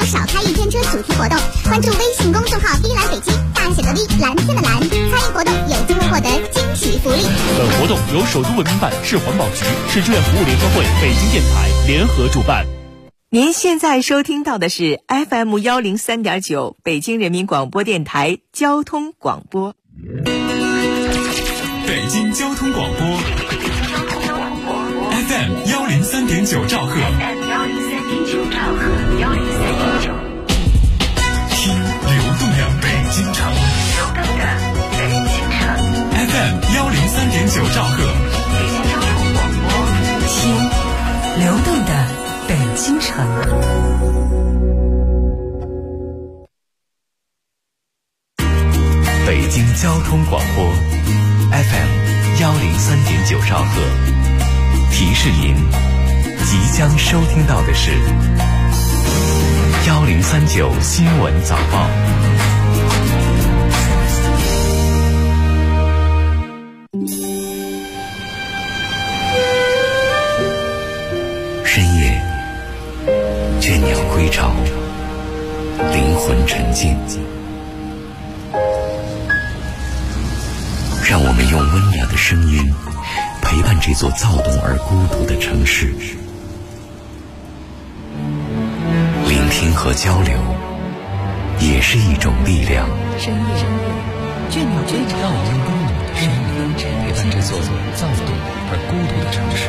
少开一天车主题活动，关注微信公众号“V 蓝北京”，大写的 V， 蓝天的蓝，参与活动有机会获得惊喜福利。 本活动由首都文明办、市环保局、市志愿服务联合会、北京电台联合主办。 您现在收听到的是 FM 103.9北京人民广播电台交通广播。 北京交通广播 FM 103.9兆赫，听流动的北京城，FM 103.9兆赫， 北京交通广播，听流动的北京城。 北京交通广播 FM 103.9兆赫，提示您即将收听到的是1039新闻早报。深夜，倦鸟归巢，灵魂沉静。让我们用温暖的声音陪伴这座躁动而孤独的城市，聆听和交流也是一种力量。 深夜，倦鸟归巢，让我们用温暖的声音陪伴这座躁动而孤独的城市。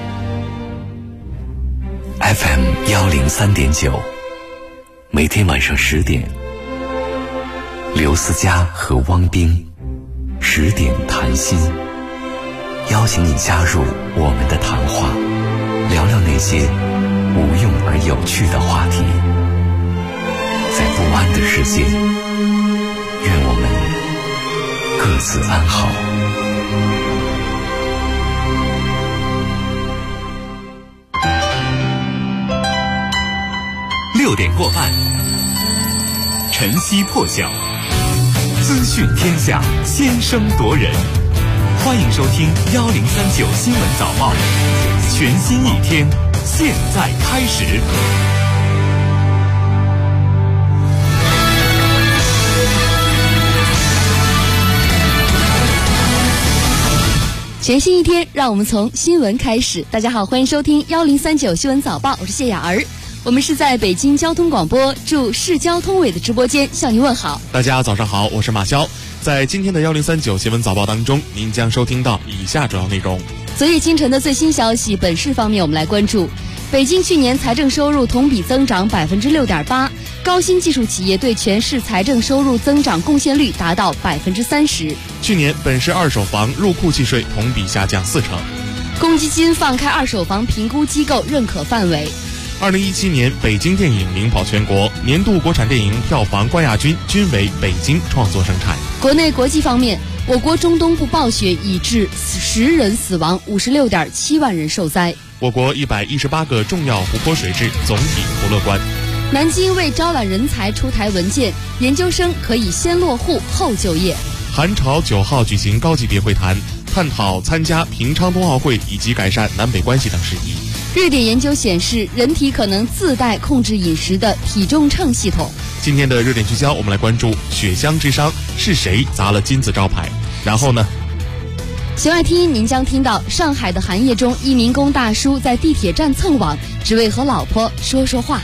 FM 103.9，每天晚上10点，刘思佳和汪冰10点谈心，邀请你加入我们的谈话，聊聊那些无用而有趣的话题。在不安的世界，愿我们各自安好。6点过半，晨曦破晓，资讯天下，先声夺人。欢迎收听1039新闻早报，全新一天，现在开始。 全新一天，让我们从新闻开始。大家好，欢迎收听1039新闻早报，我是谢雅儿。我们是在北京交通广播驻市交通委的直播间向您问好。 大家早上好，我是马潇。在今天的1039新闻早报当中，您将收听到以下主要内容。 昨夜今晨的最新消息，本市方面我们来关注北京去年财政收入同比增长 6.8%， 高新技术企业对全市财政收入增长贡献率达到 30%。 去年本市二手房入库契税同比下降4成。 公积金放开二手房评估机构认可范围。 2017年北京电影领跑全国，年度国产电影票房冠亚军均为北京创作生产。 国内国际方面，我国中东部暴雪已致10人死亡，56.7万人受灾。 我国118个重要湖泊水质总体不乐观。 南京为招揽人才出台文件，研究生可以先落户后就业。 韩朝9号举行高级别会谈，探讨参加平昌冬奥会以及改善南北关系等事宜。 瑞典研究显示，人体可能自带控制饮食的体重秤系统。 今天的热点聚焦，我们来关注雪乡之殇是谁砸了金字招牌？然后呢？ 弦外听音，您将听到上海的寒夜中，一民工大叔在地铁站蹭网，只为和老婆说说话。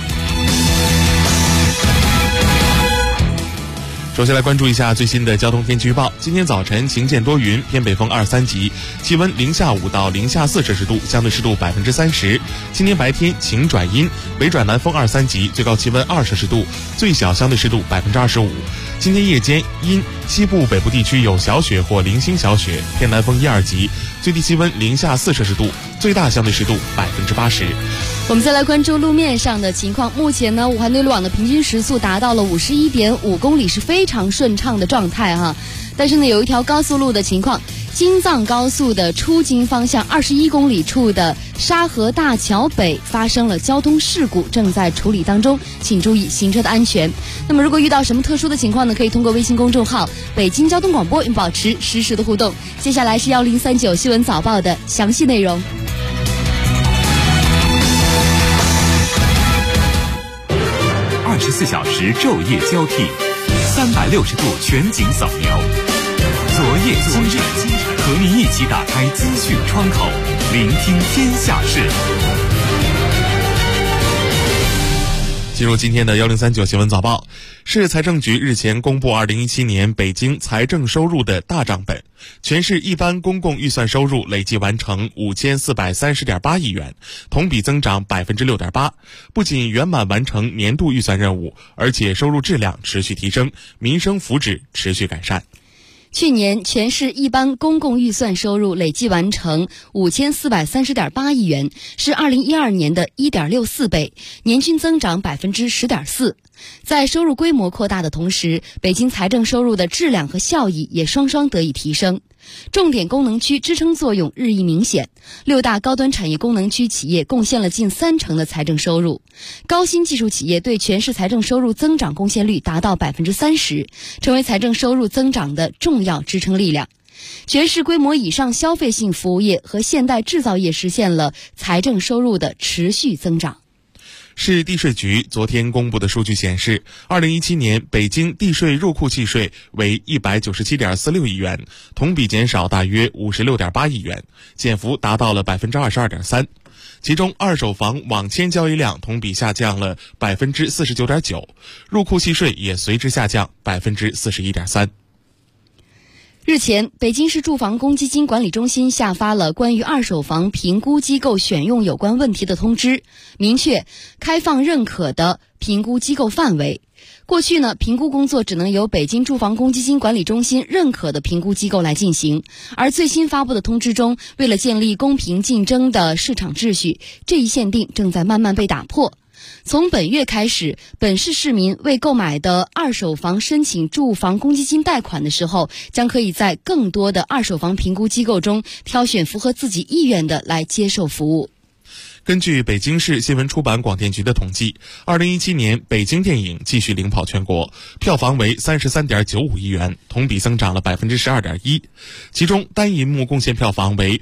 首先来关注一下最新的交通天气预报。今天早晨晴间多云，偏北风2、3级，气温零下5到零下4摄氏度，相对湿度30%。今天白天晴转阴，北转南风2、3级，最高气温2摄氏度，最小相对湿度25%。今天夜间阴，西部北部地区有小雪或零星小雪，偏南风1、2级，最低气温零下4摄氏度，最大相对湿度80%。 我们再来关注路面上的情况。目前呢，武汉内陆网的平均时速达到了51.5公里，是非常顺畅的状态哈。但是呢，有一条高速路的情况，京藏高速的出京方向21公里处的沙河大桥北发生了交通事故，正在处理当中，请注意行车的安全。那么如果遇到什么特殊的情况呢，可以通过微信公众号北京交通广播保持实时的互动。接下来是1039新闻早报的详细内容。 24小时昼夜交替，360度全景扫描。昨夜今晨，和您一起打开资讯窗口，聆听天下事。 进入今天的1039新闻早报。市财政局日前公布2017年北京财政收入的大账本，全市一般公共预算收入累计完成5430.8亿元，同比增长6.8%。不仅圆满完成年度预算任务，而且收入质量持续提升，民生福祉持续改善。 去年全市一般公共预算收入累计完成5430.8亿元，是2012年的1.64倍，年均增长10.4%。在收入规模扩大的同时，北京财政收入的质量和效益也双双得以提升。重点功能区支撑作用日益明显，6大高端产业功能区企业贡献了近30%的财政收入，高新技术企业对全市财政收入增长贡献率达到30%，成为财政收入增长的重要支撑力量。全市规模以上消费性服务业和现代制造业实现了财政收入的持续增长。 市地税局昨天公布的数据显示，2017年北京地税入库契税为197.46亿元，同比减少大约56.8亿元，减幅达到了22.3%。其中，二手房网签交易量同比下降了49.9%，入库契税也随之下降41.3%。 日前，北京市住房公积金管理中心下发了关于二手房评估机构选用有关问题的通知，明确开放认可的评估机构范围。过去呢，评估工作只能由北京住房公积金管理中心认可的评估机构来进行，而最新发布的通知中，为了建立公平竞争的市场秩序，这一限定正在慢慢被打破。从本月开始，本市市民为购买的二手房申请住房公积金贷款的时候，将可以在更多的二手房评估机构中挑选符合自己意愿的来接受服务。 根据北京市新闻出版广电局的统计，2017年北京电影继续领跑全国，票房为33.95亿元，同比增长了12.1%。其中单银幕贡献票房为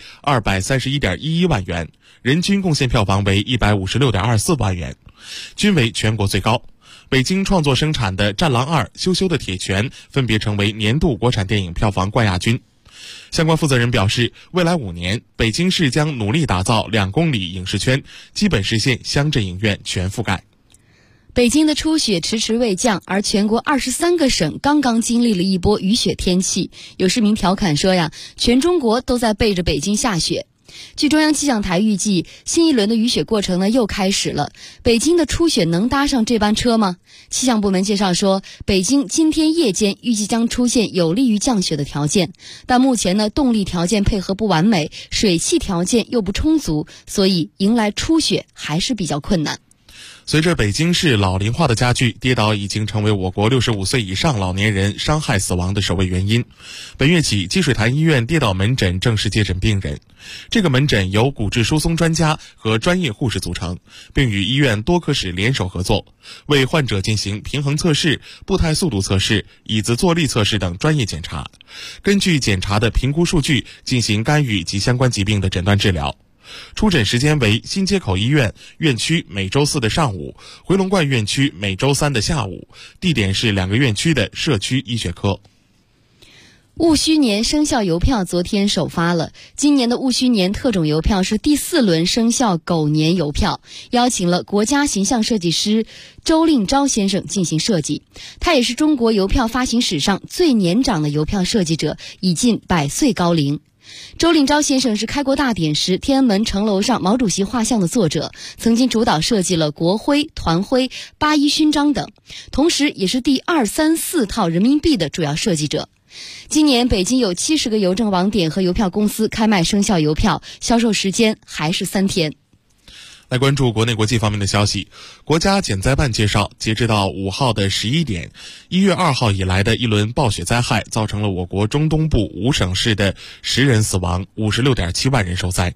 231.11万元，人均贡献票房为156.24万元，均为全国最高。北京创作生产的《战狼2》、羞羞的铁拳分别成为年度国产电影票房冠亚军。相关负责人表示，未来5年，北京市将努力打造2公里影视圈，基本实现乡镇影院全覆盖。 北京的初雪迟迟未降，而全国23个省刚刚经历了一波雨雪天气。有市民调侃说呀，全中国都在背着北京下雪。据中央气象台预计，新一轮的雨雪过程呢又开始了。北京的初雪能搭上这班车吗？气象部门介绍说，北京今天夜间预计将出现有利于降雪的条件，但目前呢动力条件配合不完美，水汽条件又不充足，所以迎来初雪还是比较困难。 随着北京市老龄化的加剧，跌倒已经成为我国65岁以上老年人伤害死亡的首位原因。本月起，积水潭医院跌倒门诊正式接诊病人。这个门诊由骨质疏松专家和专业护士组成，并与医院多科室联手合作，为患者进行平衡测试、步态速度测试、椅子坐立测试等专业检查，根据检查的评估数据进行干预及相关疾病的诊断治疗。出诊时间为新街口医院院区每周4的上午，回龙观院区每周3的下午，地点是2个院区的社区医学科。戊戌年生肖邮票昨天首发了，今年的戊戌年特种邮票是第4轮生肖狗年邮票，邀请了国家形象设计师周令钊先生进行设计。他也是中国邮票发行史上最年长的邮票设计者，已近100岁高龄。周令钊先生是开国大典时天安门城楼上毛主席画像的作者，曾经主导设计了国徽、团徽、八一勋章等，同时也是第2、3、4套人民币的主要设计者。今年北京有70个邮政网点和邮票公司开卖生肖邮票，销售时间还是3天。来关注国内国际方面的消息。国家减灾办介绍，截止到5号的11点，1月2号以来的一轮暴雪灾害造成了我国中东部5省市的10人死亡，56.7万人受灾。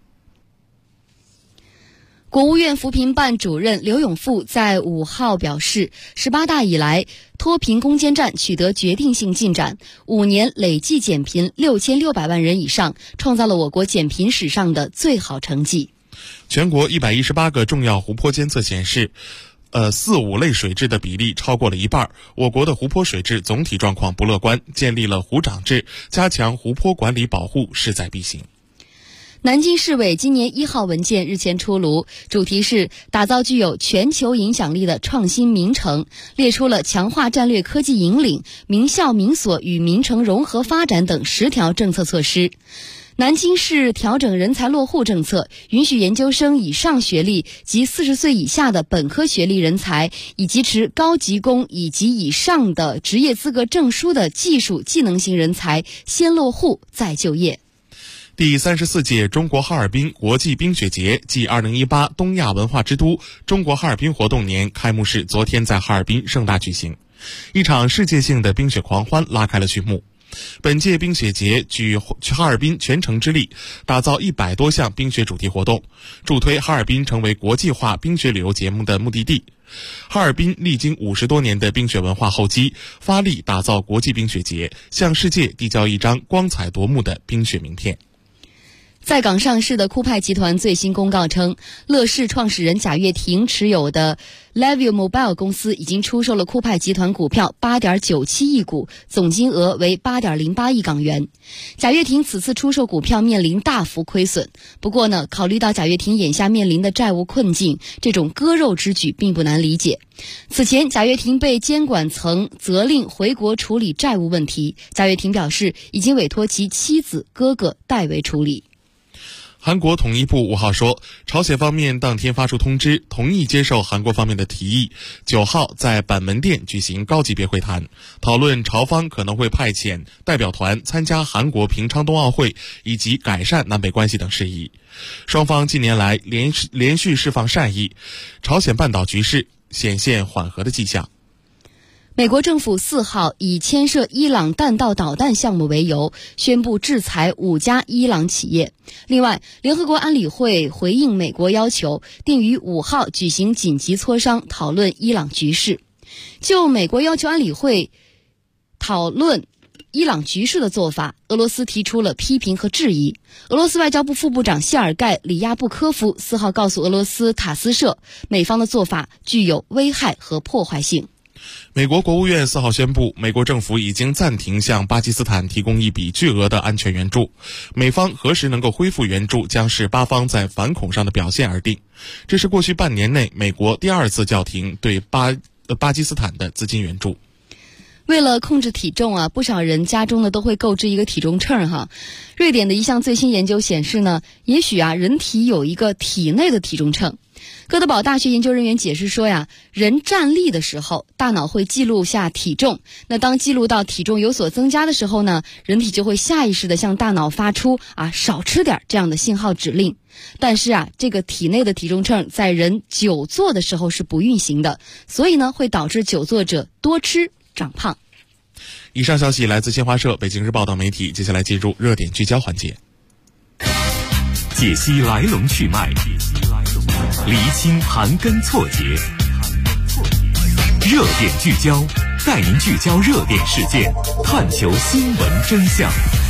国务院扶贫办主任刘永富在5号表示，18大以来，脱贫攻坚战取得决定性进展，5年累计减贫6600万人以上，创造了我国减贫史上的最好成绩。全国118个重要湖泊监测显示 4、5类水质的比例超过了一半，我国的湖泊水质总体状况不乐观，建立了湖长制，加强湖泊管理保护势在必行。 南京市委今年1号文件日前出炉，主题是打造具有全球影响力的创新名城，列出了强化战略科技引领、名校名所与名城融合发展等10条政策措施。南京市调整人才落户政策，允许研究生以上学历及40岁以下的本科学历人才，以及持高级工以及以上的职业资格证书的技术技能型人才先落户再就业。 第34届中国哈尔滨国际冰雪节暨2018东亚文化之都中国哈尔滨活动年开幕式昨天在哈尔滨盛大举行，一场世界性的冰雪狂欢拉开了序幕。本届冰雪节举哈尔滨全城之力，打造100多项冰雪主题活动，助推哈尔滨成为国际化冰雪旅游节目的目的地。哈尔滨历经50多年的冰雪文化厚积，发力打造国际冰雪节，向世界递交一张光彩夺目的冰雪名片。 在港上市的酷派集团最新公告称，乐视创始人贾跃亭持有的 Levio Mobile 公司已经出售了酷派集团股票 8.97 亿股，总金额为 8.08 亿港元。贾跃亭此次出售股票面临大幅亏损，不过呢，考虑到贾跃亭眼下面临的债务困境，这种割肉之举并不难理解。此前贾跃亭被监管层责令回国处理债务问题，贾跃亭表示已经委托其妻子哥哥代为处理。 韩国统一部5号说，朝鲜方面当天发出通知，同意接受韩国方面的提议，9号在板门店举行高级别会谈，讨论朝方可能会派遣代表团参加韩国平昌冬奥会以及改善南北关系等事宜。双方近年来连续释放善意，朝鲜半岛局势显现缓和的迹象。 美国政府4号以牵涉伊朗弹道导弹项目为由，宣布制裁5家伊朗企业。另外，联合国安理会回应美国要求，定于5号举行紧急磋商，讨论伊朗局势。就美国要求安理会讨论伊朗局势的做法，俄罗斯提出了批评和质疑。俄罗斯外交部副部长谢尔盖·里亚布科夫4号告诉俄罗斯塔斯社，美方的做法具有危害和破坏性。 美国国务院4号宣布，美国政府已经暂停向巴基斯坦提供一笔巨额的安全援助，美方何时能够恢复援助将视巴方在反恐上的表现而定。这是过去半年内美国第2次叫停对巴基斯坦的资金援助。 为了控制体重啊，不少人家中呢都会购置一个体重秤哈。瑞典的一项最新研究显示呢，也许人体有一个体内的体重秤。哥德堡大学研究人员解释说呀，人站立的时候，大脑会记录下体重。那当记录到体重有所增加的时候呢，人体就会下意识地向大脑发出少吃点这样的信号指令。但是这个体内的体重秤在人久坐的时候是不运行的，所以呢会导致久坐者多吃长胖。 以上消息来自新华社、北京日报等媒体。接下来进入热点聚焦环节， 解析来龙去脉，厘清盘根错节，热点聚焦，带您聚焦热点事件，探求新闻真相。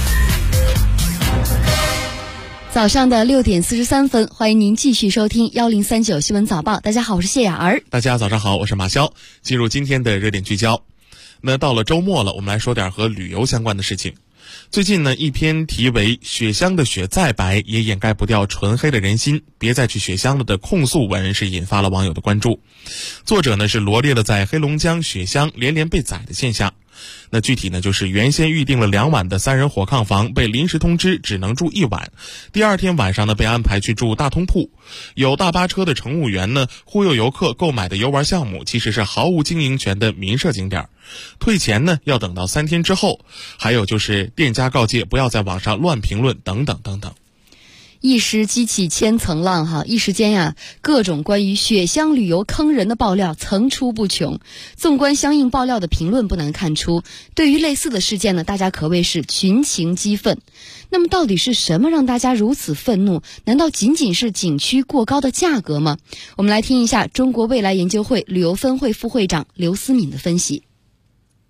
早上的6点43分，欢迎您继续收听1039新闻早报。大家好，我是谢雅儿。 大家早上好，我是马潇。进入今天的热点聚焦。那到了周末了，我们来说点和旅游相关的事情。最近呢，一篇题为雪乡的雪再白也掩盖不掉纯黑的人心，别再去雪乡了的控诉文是引发了网友的关注。作者呢是罗列了在黑龙江雪乡连连被宰的现象。那具体呢就是原先预定了2晚的3人火炕房被临时通知只能住1晚，第2天晚上呢被安排去住大通铺。有大巴车的乘务员呢忽悠游客购买的游玩项目其实是毫无经营权的民设景点，退钱呢要等到3天之后。还有就是店家告诫不要在网上乱评论等等等等。 一时激起千层浪哈，一时间各种关于雪乡旅游坑人的爆料层出不穷。纵观相应爆料的评论，不难看出，对于类似的事件呢，大家可谓是群情激愤。那么到底是什么让大家如此愤怒？难道仅仅是景区过高的价格吗？我们来听一下中国未来研究会旅游分会副会长刘思敏的分析。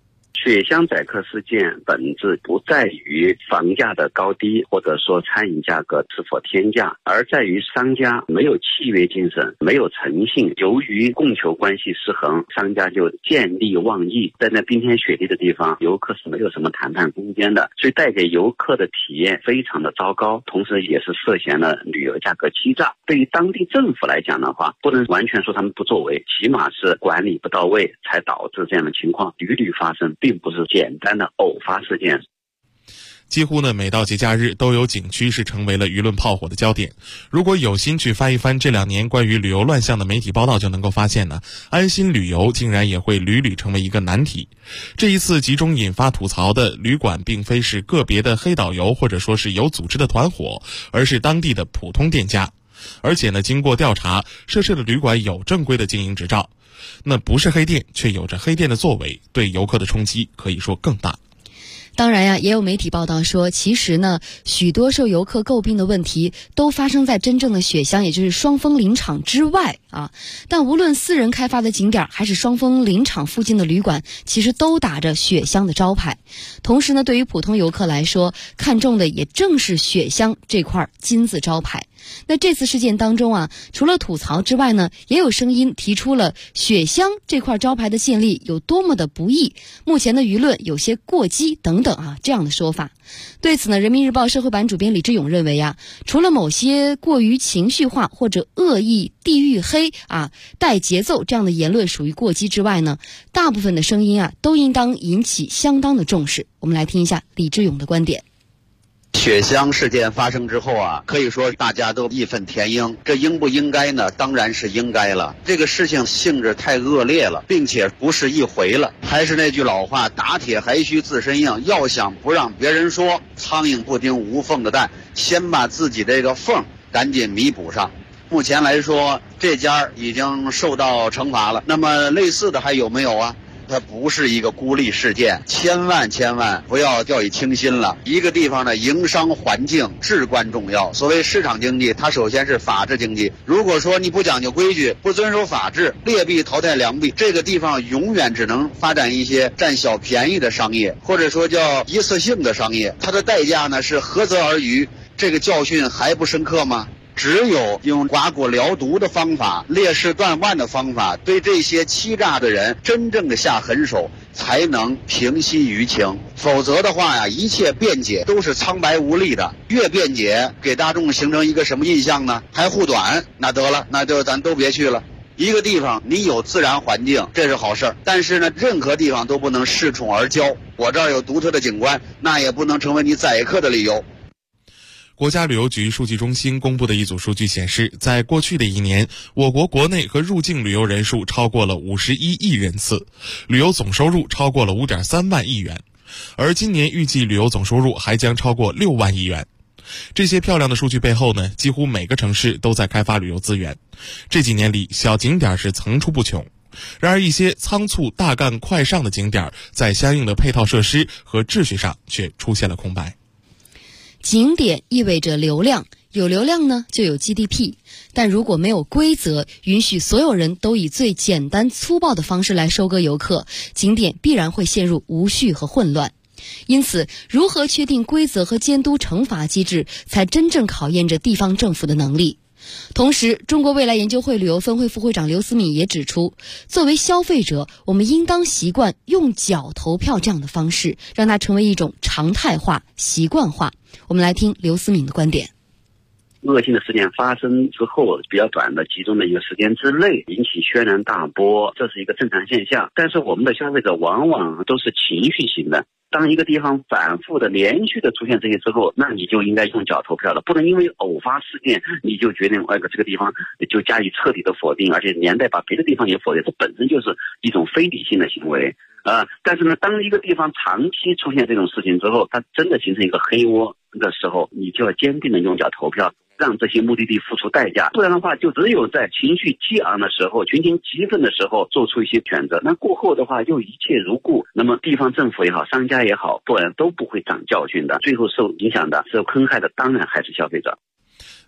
雪乡宰客事件本质不在于房价的高低，或者说餐饮价格是否天价，而在于商家没有契约精神，没有诚信。由于供求关系失衡，商家就见利忘义，在那冰天雪地的地方，游客是没有什么谈判空间的，所以带给游客的体验非常的糟糕，同时也是涉嫌了旅游价格欺诈。对于当地政府来讲的话，不能完全说他们不作为，起码是管理不到位，才导致这样的情况屡屡发生，并不是简单的偶发事件。 几乎呢每到节假日都有景区是成为了舆论炮火的焦点。如果有心去翻一翻这2年关于旅游乱象的媒体报道，就能够发现呢，安心旅游竟然也会屡屡成为一个难题。这一次集中引发吐槽的旅馆并非是个别的黑导游或者说是有组织的团伙，而是当地的普通店家。而且呢，经过调查，涉事的旅馆有正规的经营执照，那不是黑店却有着黑店的作为，对游客的冲击可以说更大。 当然呀，也有媒体报道说，其实呢，许多受游客诟病的问题都发生在真正的雪乡，也就是双峰林场之外啊。但无论私人开发的景点还是双峰林场附近的旅馆，其实都打着雪乡的招牌。同时呢，对于普通游客来说，看重的也正是雪乡这块金字招牌。那这次事件当中啊，除了吐槽之外呢，也有声音提出了雪乡这块招牌的建立有多么的不易，目前的舆论有些过激等等啊这样的说法。对此呢，人民日报社会版主编李志勇认为啊，除了某些过于情绪化或者恶意地域黑啊带节奏这样的言论属于过激之外呢，大部分的声音啊都应当引起相当的重视。我们来听一下李志勇的观点。 雪乡事件发生之后啊，可以说大家都义愤填膺。这应不应该呢？当然是应该了。这个事情性质太恶劣了，并且不是一回了。还是那句老话，打铁还需自身硬。要想不让别人说苍蝇不叮无缝的蛋，先把自己这个缝赶紧弥补上。目前来说，这家已经受到惩罚了。那么类似的还有没有啊？它不是一个孤立事件，千万不要掉以轻心了。一个地方的营商环境至关重要。所谓市场经济，它首先是法治经济。如果说你不讲究规矩，不遵守法治，劣币淘汰良币，这个地方永远只能发展一些占小便宜的商业，或者说叫一次性的商业。它的代价呢是何泽而渔。这个教训还不深刻吗？只有用刮骨疗毒的方法，烈士断腕的方法，对这些欺诈的人真正的下狠手，才能平息舆情。否则的话呀，一切辩解都是苍白无力的。越辩解，给大众形成一个什么印象呢？还护短，那得了，那就咱都别去了。一个地方你有自然环境，这是好事儿，但是呢，任何地方都不能恃宠而骄。我这儿有独特的景观，那也不能成为你宰客的理由。 国家旅游局数据中心公布的一组数据显示，在过去的1年，我国国内和入境旅游人数超过了51亿人次，旅游总收入超过了5.3万亿元，而今年预计旅游总收入还将超过6万亿元。这些漂亮的数据背后呢，几乎每个城市都在开发旅游资源。这几年里，小景点是层出不穷。然而一些仓促大干快上的景点，在相应的配套设施和秩序上却出现了空白。 景点意味着流量，有流量呢就有 GDP， 但如果没有规则，允许所有人都以最简单粗暴的方式来收割游客，景点必然会陷入无序和混乱。因此，如何确定规则和监督惩罚机制，才真正考验着地方政府的能力。同时，中国未来研究会旅游分会副会长刘思敏也指出，作为消费者，我们应当习惯用脚投票这样的方式，让它成为一种常态化、习惯化。我们来听刘思敏的观点。 恶性的事件发生之后，比较短的集中的一个时间之内引起轩然大波，这是一个正常现象。但是我们的消费者往往都是情绪型的，当一个地方反复的连续的出现这些之后，那你就应该用脚投票了，不能因为偶发事件你就决定这个地方就加以彻底的否定，而且连带把别的地方也否定，这本身就是一种非理性的行为。但是呢，当一个地方长期出现这种事情之后，它真的形成一个黑窝的时候，你就要坚定的用脚投票，让这些目的地付出代价。不然的话，就只有在情绪激昂的时候，群情激愤的时候做出一些选择，那过后的话又一切如故，那么地方政府也好，商家也好，不然都不会长教训的，最后受影响的、受坑害的当然还是消费者。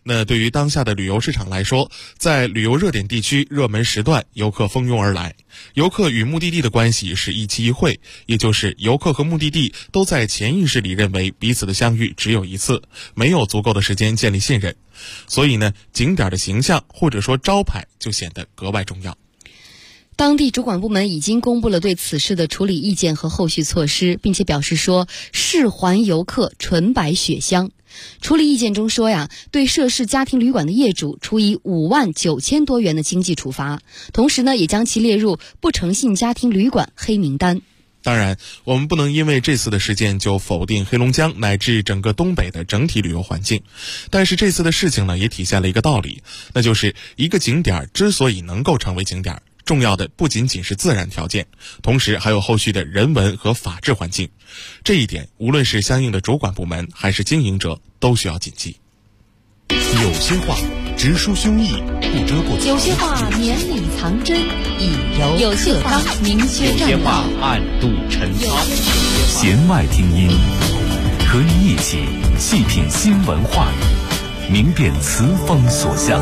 那对于当下的旅游市场来说，在旅游热点地区热门时段，游客蜂拥而来。游客与目的地的关系是一期一会，也就是游客和目的地都在潜意识里认为彼此的相遇只有一次，没有足够的时间建立信任。所以呢，景点的形象或者说招牌就显得格外重要。 当地主管部门已经公布了对此事的处理意见和后续措施，并且表示说，视还游客纯白雪乡。处理意见中说呀，对涉事家庭旅馆的业主处以5万9千多元的经济处罚，同时呢，也将其列入不诚信家庭旅馆黑名单。 当然，我们不能因为这次的事件就否定黑龙江乃至整个东北的整体旅游环境。但是这次的事情呢，也体现了一个道理，那就是一个景点之所以能够成为景点，重要的不仅仅是自然条件，同时还有后续的人文和法治环境。这一点，无论是相应的主管部门还是经营者，都需要谨记。 有些话直抒胸臆，不遮不藏； 有些话绵里藏针，以柔有些话明确正道； 有些话暗度陈仓。 弦外听音，和你一起细品新闻话语，明辨词风所向。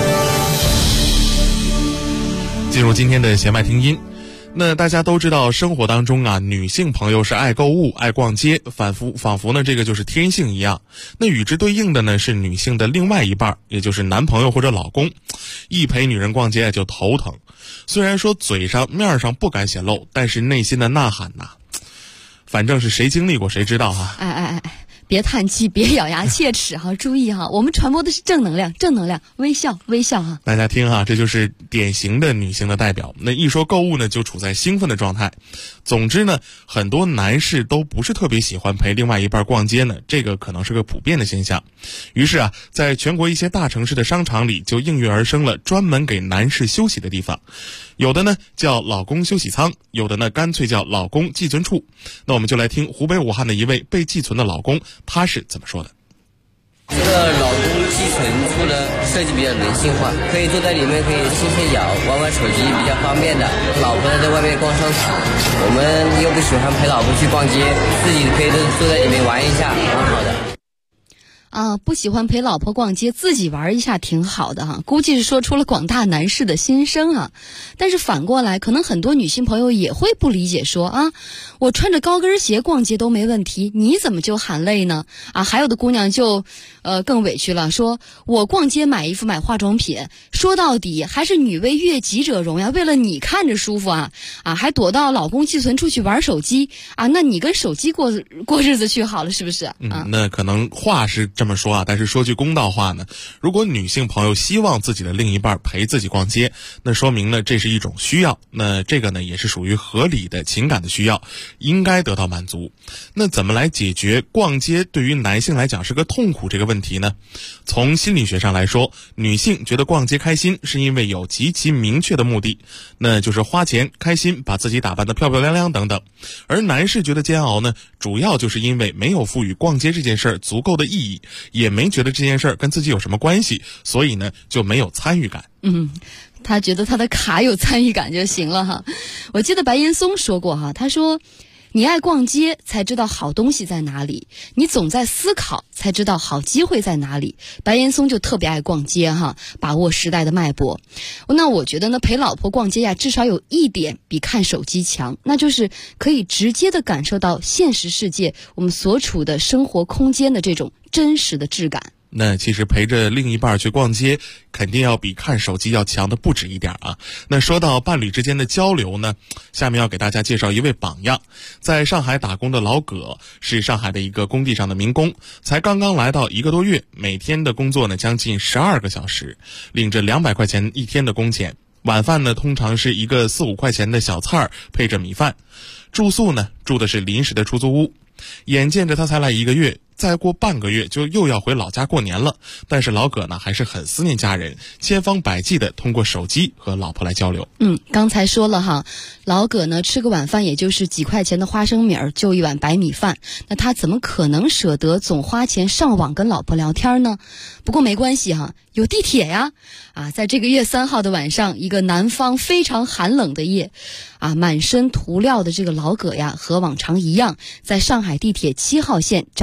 进入今天的弦外听音。那大家都知道，生活当中啊，女性朋友是爱购物、爱逛街，仿佛呢这个就是天性一样。那与之对应的呢是女性的另外一半，也就是男朋友或者老公，一陪女人逛街就头疼。虽然说嘴上面上不敢显露，但是内心的呐喊呐，反正是谁经历过谁知道哈。 哎，别叹气，别咬牙切齿哈，注意哈，我们传播的是正能量，微笑哈。 大家听哈，这就是典型的女性的代表。那一说购物呢，就处在兴奋的状态。总之呢，很多男士都不是特别喜欢陪另外一半逛街呢，这个可能是个普遍的现象。于是啊，在全国一些大城市的商场里，就应运而生了专门给男士休息的地方。有的呢叫老公休息舱，有的呢干脆叫老公寄存处。那我们就来听湖北武汉的一位被寄存的老公，他是怎么说的。 这个老公寄存处呢，设计比较人性化，可以坐在里面，可以牵牵脚、玩玩手机，比较方便的。老婆呢在外面逛商场，我们又不喜欢陪老婆去逛街，自己可以坐在里面玩一下，蛮好的。 不喜欢陪老婆逛街，自己玩一下挺好的哈，估计是说出了广大男士的心声啊。但是反过来，可能很多女性朋友也会不理解说啊，我穿着高跟鞋逛街都没问题，你怎么就喊累呢？还有的姑娘就更委屈了，说我逛街买衣服买化妆品，说到底还是女为悦己者容呀，为了你看着舒服还躲到老公寄存处去玩手机那你跟手机过日子去好了，是不是那可能话是这么说但是说句公道话呢，如果女性朋友希望自己的另一半陪自己逛街，那说明呢这是一种需要，那这个呢也是属于合理的情感的需要，应该得到满足。那怎么来解决逛街对于男性来讲是个痛苦这个问题呢？从心理学上来说，女性觉得逛街开心是因为有极其明确的目的，那就是花钱开心，把自己打扮得漂漂亮亮等等。而男士觉得煎熬呢，主要就是因为没有赋予逛街这件事儿足够的意义，也没觉得这件事儿跟自己有什么关系，所以呢就没有参与感。 他觉得他的卡有参与感就行了哈。我记得白岩松说过哈，他说你爱逛街才知道好东西在哪里，你总在思考才知道好机会在哪里。白岩松就特别爱逛街哈，把握时代的脉搏。那我觉得呢，陪老婆逛街呀，至少有一点比看手机强，那就是可以直接的感受到现实世界我们所处的生活空间的这种真实的质感。 那其实陪着另一半去逛街，肯定要比看手机要强的不止一点啊。那说到伴侣之间的交流呢，下面要给大家介绍一位榜样。在上海打工的老葛是上海的一个工地上的民工，才刚刚来到1个多月，每天的工作呢将近12个小时，领着200块钱一天的工钱。晚饭呢通常是一个4-5块钱的小菜配着米饭，住宿呢住的是临时的出租屋。眼见着他才来1个月，再过半个月就又要回老家过年了，但是老葛呢还是很思念家人，千方百计的通过手机和老婆来交流。 刚才说了哈，老葛呢吃个晚饭也就是几块钱的花生米儿，就一碗白米饭，那他怎么可能舍得总花钱上网跟老婆聊天呢？不过没关系哈，有地铁呀。在这个月3号的晚上，一个南方非常寒冷的夜满身涂料的这个老葛呀，和往常一样，在上海地铁7号线闸机外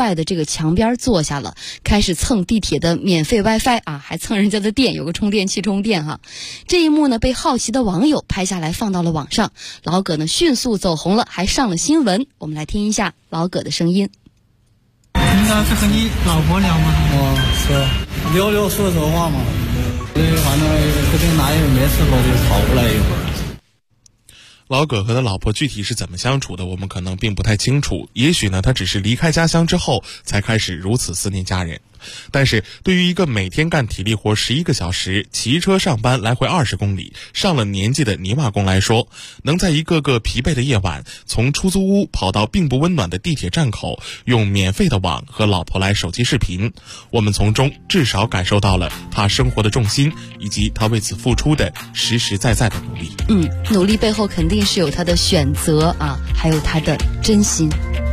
外的这个墙边坐下了，开始蹭地铁的免费 WiFi 啊，还蹭人家的电，有个充电器充电哈。这一幕呢被好奇的网友拍下来放到了网上，老葛呢迅速走红了，还上了新闻。我们来听一下老葛的声音。 平常是和你老婆聊吗？是聊聊说话嘛。反正不定哪有没事了就跑过来一会儿。 老葛和他老婆具体是怎么相处的，我们可能并不太清楚。也许呢，他只是离开家乡之后才开始如此思念家人。但是对于一个每天干体力活11个小时，骑车上班来回20公里，上了年纪的泥瓦工来说，能在一个个疲惫的夜晚，从出租屋跑到并不温暖的地铁站口，用免费的网和老婆来手机视频，我们从中至少感受到了他生活的重心，以及他为此付出的实实在在的努力。 努力背后肯定是有他的选择啊，还有他的真心。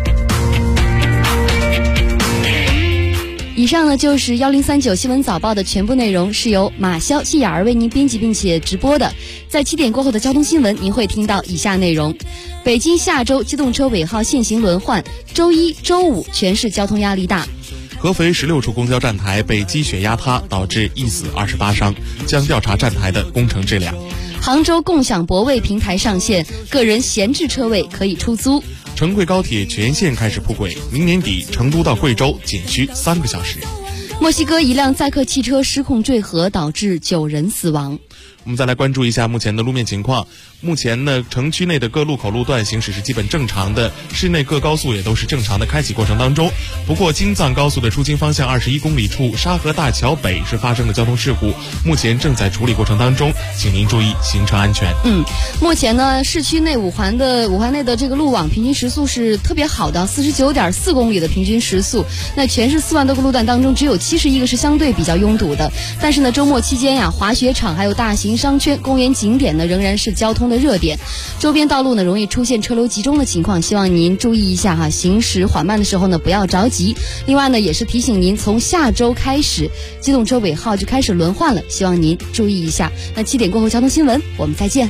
以上呢就是1039新闻早报的全部内容，是由马潇、谢雅儿为您编辑并且直播的。在7点过后的交通新闻，您会听到以下内容：北京下周机动车尾号限行轮换，周一、周五全市交通压力大。 合肥16处公交站台被积雪压塌，导致1死28伤，将调查站台的工程质量。 杭州共享泊位平台上线，个人闲置车位可以出租。 成贵高铁全线开始铺轨，明年底成都到贵州仅需3个小时。 墨西哥一辆载客汽车失控坠河，导致9人死亡。 我们再来关注一下目前的路面情况。目前呢，城区内的各路口路段行驶是基本正常的，市内各高速也都是正常的开启过程当中。不过京藏高速的出京方向21公里处沙河大桥北是发生了交通事故，目前正在处理过程当中，请您注意行车安全。 目前呢，市区内五环内的这个路网平均时速是特别好的，49.4公里的平均时速。那全市4万多个路段当中，只有71个是相对比较拥堵的。但是呢，周末期间呀，滑雪场还有大型商圈、公园景点呢，仍然是交通的热点。周边道路呢，容易出现车流集中的情况，希望您注意一下哈。行驶缓慢的时候呢，不要着急。另外呢，也是提醒您，从下周开始，机动车尾号就开始轮换了，希望您注意一下。那7点过后交通新闻，我们再见。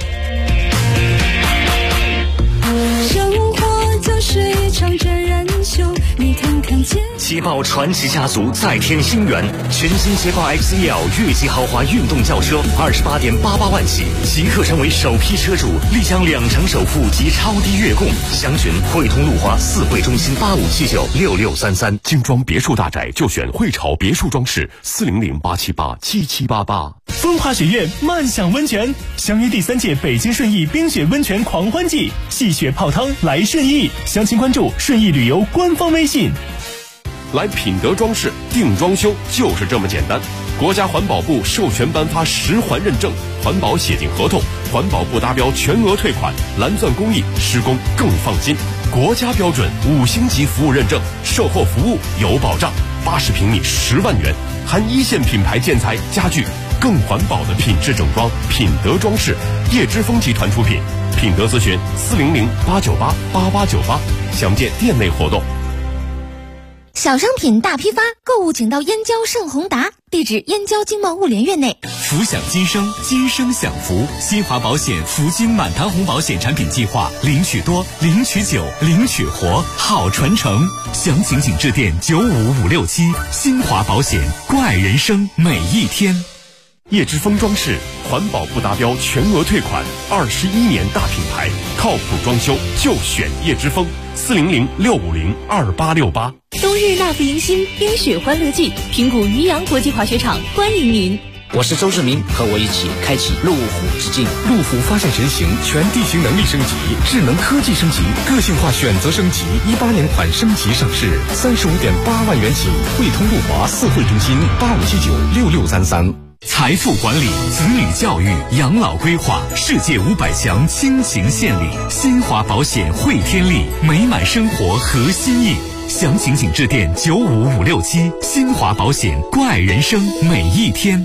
生活就是一场真人秀，你看看捷豹传奇家族再添新元，全新捷豹 XEL 越级豪华运动轿车28.88万起，即刻成为首批车主，立享2成首付及超低月供。详询汇通路华4汇中心85796633。 精装别墅大宅就选汇潮别墅装饰400-878-7788。 风华雪苑漫享温泉，相约第3届北京顺义冰雪温泉狂欢季，戏雪泡汤来顺义。详情关注顺义旅游官方微信。 来品德装饰定装修就是这么简单，国家环保部授权颁发10环认证，环保写进合同，环保部达标全额退款，蓝钻工艺，施工更放心，国家标准5星级服务认证，售后服务有保障，80平米10万元，含1线品牌建材家具，更环保的品质整装。品德装饰，叶之峰集团出品。品德咨询400-898-8898，详见店内活动。 小商品大批发，购物请到燕郊盛宏达，地址燕郊经贸物联院内。 福享今生，今生享福。新华保险福金满堂红保险产品计划，领取多，领取久，领取活，好传承。详情请致电95567。新华保险，关爱人生每一天。 叶之峰装饰，环保部达标全额退款，21年大品牌，靠谱装修就选叶之峰。400-650-2868。 冬日纳福迎新冰雪欢乐季，平谷渔阳国际滑雪场欢迎您。 我是周志明，和我一起开启路虎之境。 路虎发现神行，全地形能力升级，智能科技升级，个性化选择升级。18年款升级上市，35.8万元起。汇通路华4汇中心85796633。 财富管理、子女教育、养老规划，世界500强倾情献礼。新华保险汇天利，美满生活和心意。详情请致电95567。新华保险，关爱人生每一天。